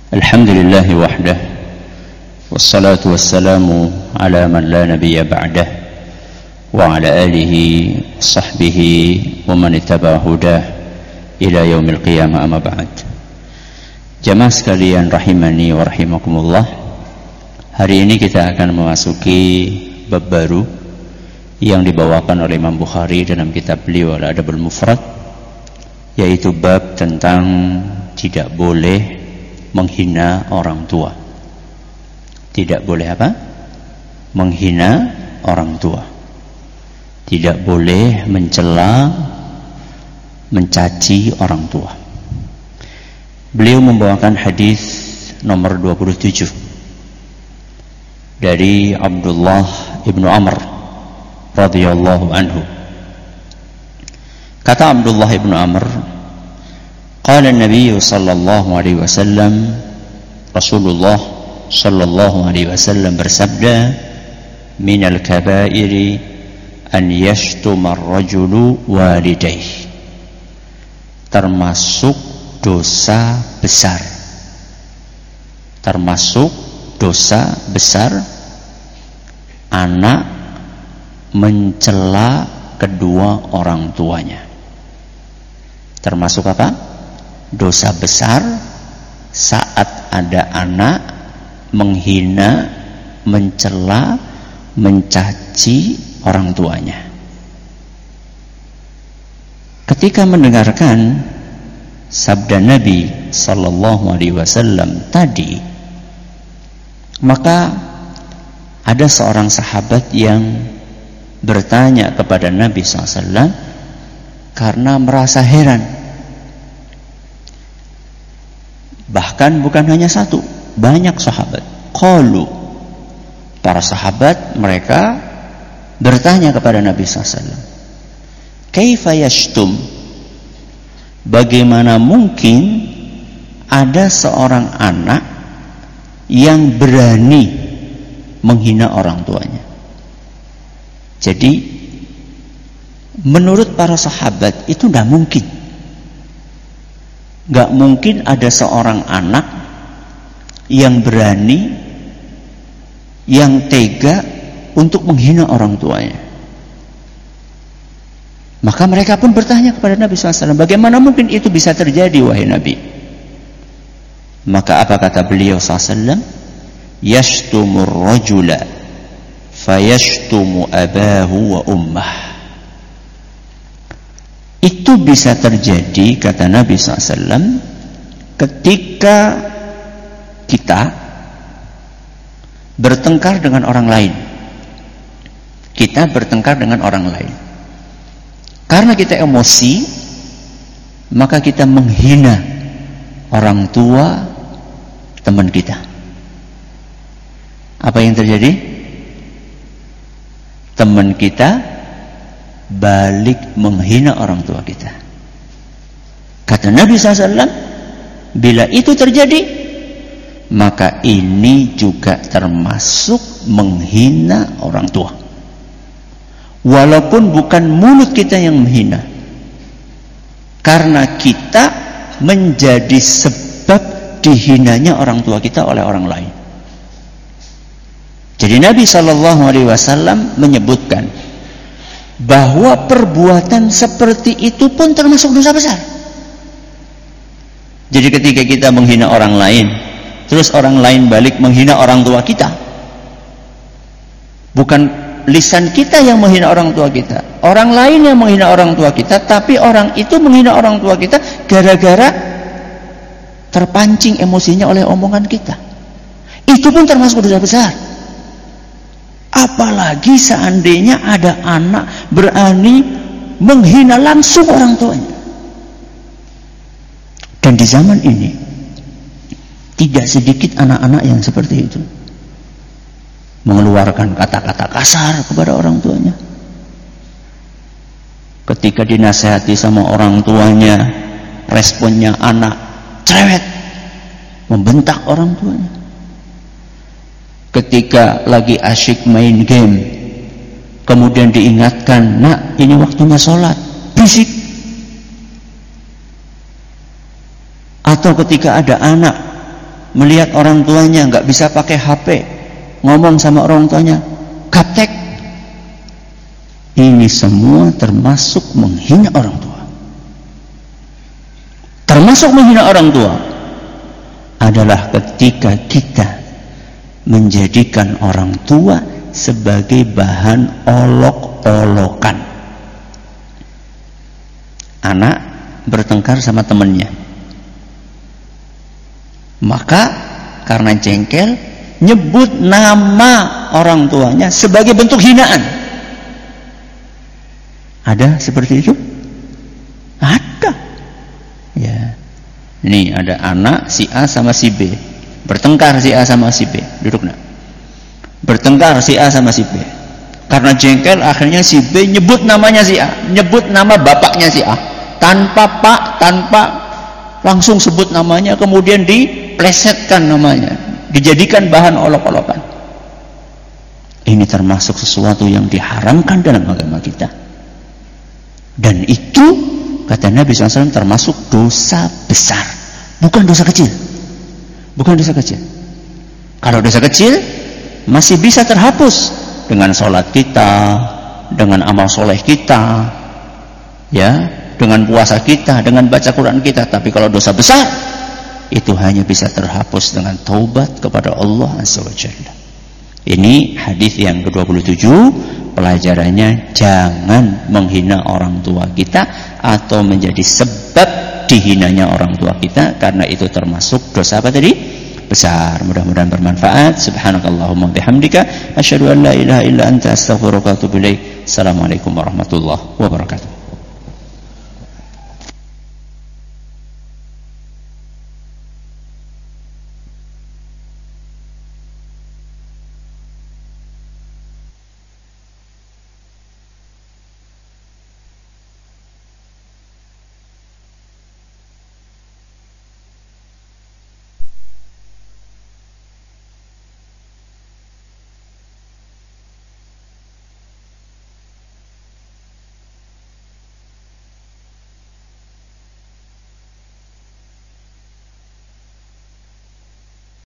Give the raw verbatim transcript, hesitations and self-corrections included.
Alhamdulillah wahdah, wassalatu wassalamu ala man la nabiyya ba'dah, wa ala alihi sahbihi wa man ittaba hudah ila yaumil qiyamah, amma ba'd. Jamaah sekalian rahimani wa rahimakumullah, hari ini kita akan memasuki bab baru yang dibawakan oleh Imam Bukhari dalam kitab beliau Al-Adabul Mufrad, yaitu bab tentang tidak boleh menghina orang tua. Tidak boleh apa? Menghina orang tua. Tidak boleh mencela, mencaci orang tua. Beliau membawakan hadis nomor dua puluh tujuh dari Abdullah ibnu Amr radhiyallahu anhu. Kata Abdullah ibnu Amr, qala an-nabiy sallallahu alaihi wasallam, Rasulullah sallallahu alaihi wasallam bersabda, minal kabairi an yashtuma ar-rajulu walidayhi. Termasuk dosa besar. Termasuk dosa besar anak mencela kedua orang tuanya. Termasuk apa? Dosa besar saat ada anak menghina, mencela, mencaci orang tuanya. Ketika mendengarkan sabda Nabi sallallahu alaihi wasallam tadi, maka ada seorang sahabat yang bertanya kepada Nabi sallallahu alaihi wasallam karena merasa heran. Bahkan bukan hanya satu, banyak sahabat. Qalu, para sahabat mereka bertanya kepada Nabi sallallahu alaihi wasallam, kaifa yashtum? Bagaimana mungkin ada seorang anak yang berani menghina orang tuanya? Jadi menurut para sahabat itu tidak mungkin. Gak mungkin ada seorang anak yang berani, yang tega untuk menghina orang tuanya. Maka mereka pun bertanya kepada Nabi shallallahu alaihi wasallam, bagaimana mungkin itu bisa terjadi wahai Nabi? Maka apa kata beliau shallallahu alaihi wasallam? Yashtumur rajula fayashtumu abahu wa ummah. Itu bisa terjadi, kata Nabi shallallahu alaihi wasallam, ketika kita bertengkar dengan orang lain. Kita bertengkar dengan orang lain. Karena kita emosi, maka kita menghina orang tua teman kita. Apa yang terjadi? Teman kita balik menghina orang tua kita. Kata Nabi shallallahu alaihi wasallam, bila itu terjadi, maka ini juga termasuk menghina orang tua. Walaupun bukan mulut kita yang menghina, karena kita menjadi sebab dihinanya orang tua kita oleh orang lain. Jadi Nabi shallallahu alaihi wasallam menyebutkan bahwa perbuatan seperti itu pun termasuk dosa besar. Jadi ketika kita menghina orang lain, terus orang lain balik menghina orang tua kita, bukan lisan kita yang menghina orang tua kita, orang lain yang menghina orang tua kita, tapi orang itu menghina orang tua kita gara-gara terpancing emosinya oleh omongan kita. Itu pun termasuk dosa besar. Apalagi seandainya ada anak berani menghina langsung orang tuanya. Dan di zaman ini tidak sedikit anak-anak yang seperti itu, mengeluarkan kata-kata kasar kepada orang tuanya. Ketika dinasehati sama orang tuanya, responnya anak cerewet, membentak orang tuanya. Ketika lagi asyik main game, kemudian diingatkan, nak ini waktunya sholat, berisik. Atau ketika ada anak melihat orang tuanya nggak bisa pakai H P, ngomong sama orang tuanya gaptek. Ini semua termasuk menghina orang tua. Termasuk menghina orang tua adalah ketika kita menjadikan orang tua sebagai bahan olok-olokan. Anak bertengkar sama temannya, maka karena jengkel nyebut nama orang tuanya sebagai bentuk hinaan. Ada seperti itu? Ada. Ya. Ini ada anak si A sama si B, bertengkar si A sama si B. Duduk nak. Bertengkar si A sama si B. Karena jengkel akhirnya si B nyebut namanya si A, nyebut nama bapaknya si A, tanpa pak, tanpa langsung sebut namanya, kemudian diplesetkan namanya, dijadikan bahan olok-olokan. Ini termasuk sesuatu yang diharamkan dalam agama kita. Dan itu kata Nabi shallallahu alaihi wasallam termasuk dosa besar, bukan dosa kecil. Bukan dosa kecil. Kalau dosa kecil masih bisa terhapus dengan sholat kita, dengan amal soleh kita, ya, dengan puasa kita, dengan baca Quran kita. Tapi kalau dosa besar itu hanya bisa terhapus dengan taubat kepada Allah Azza wa Jalla. Ini hadis yang ke dua puluh tujuh. Pelajarannya jangan menghina orang tua kita atau menjadi sebab dihinanya orang tua kita, karena itu termasuk dosa apa tadi? Besar. Mudah-mudahan bermanfaat. Subhanakallahumma bihamdika asyhadu an la ilaha illa anta astaghfiruka wa atubu ilaik. Assalamualaikum warahmatullahi wabarakatuh.